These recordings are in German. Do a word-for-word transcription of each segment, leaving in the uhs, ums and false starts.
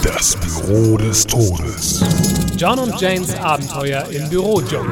Das Büro des Todes. John und Janes Abenteuer im Bürodschungel.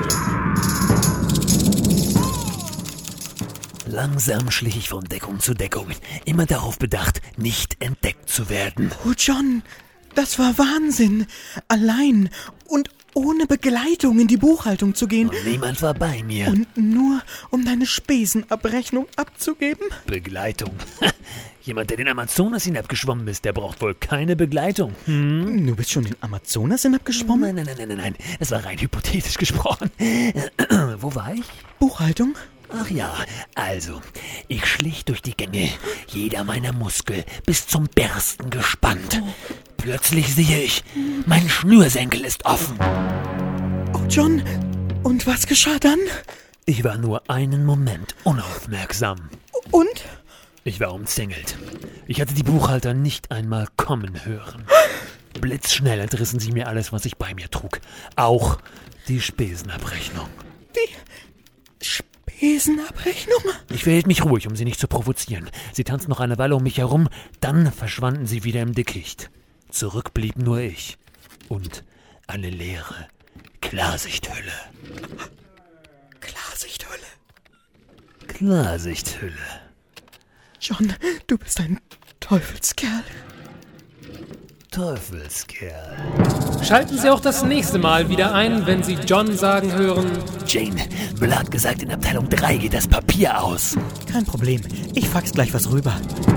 Langsam schlich ich von Deckung zu Deckung, immer darauf bedacht, nicht entdeckt zu werden. Oh John, das war Wahnsinn. Allein und ohne Begleitung in die Buchhaltung zu gehen. Und niemand war bei mir. Und nur, um deine Spesenabrechnung abzugeben? Begleitung? Jemand, der den Amazonas hinabgeschwommen ist, der braucht wohl keine Begleitung. Hm? Du bist schon den Amazonas hinabgeschwommen? Nein, nein, nein, nein, nein, das war rein hypothetisch gesprochen. Wo war ich? Buchhaltung? Ach ja, also, ich schlich durch die Gänge, jeder meiner Muskel bis zum Bersten gespannt. Plötzlich sehe ich, mein Schnürsenkel ist offen. Oh John, und was geschah dann? Ich war nur einen Moment unaufmerksam. Und? Ich war umzingelt. Ich hatte die Buchhalter nicht einmal kommen hören. Blitzschnell entrissen sie mir alles, was ich bei mir trug. Auch die Spesenabrechnung. Die Spesenabrechnung? Ich verhielt mich ruhig, um sie nicht zu provozieren. Sie tanzten noch eine Weile um mich herum, dann verschwanden sie wieder im Dickicht. Zurück blieb nur ich und eine leere Klarsichthülle. Klarsichthülle? Klarsichthülle. John, du bist ein Teufelskerl. Teufelskerl. Schalten Sie auch das nächste Mal wieder ein, wenn Sie John sagen hören: Jane, Müller hat gesagt, in Abteilung drei geht das Papier aus. Kein Problem, ich fax gleich was rüber.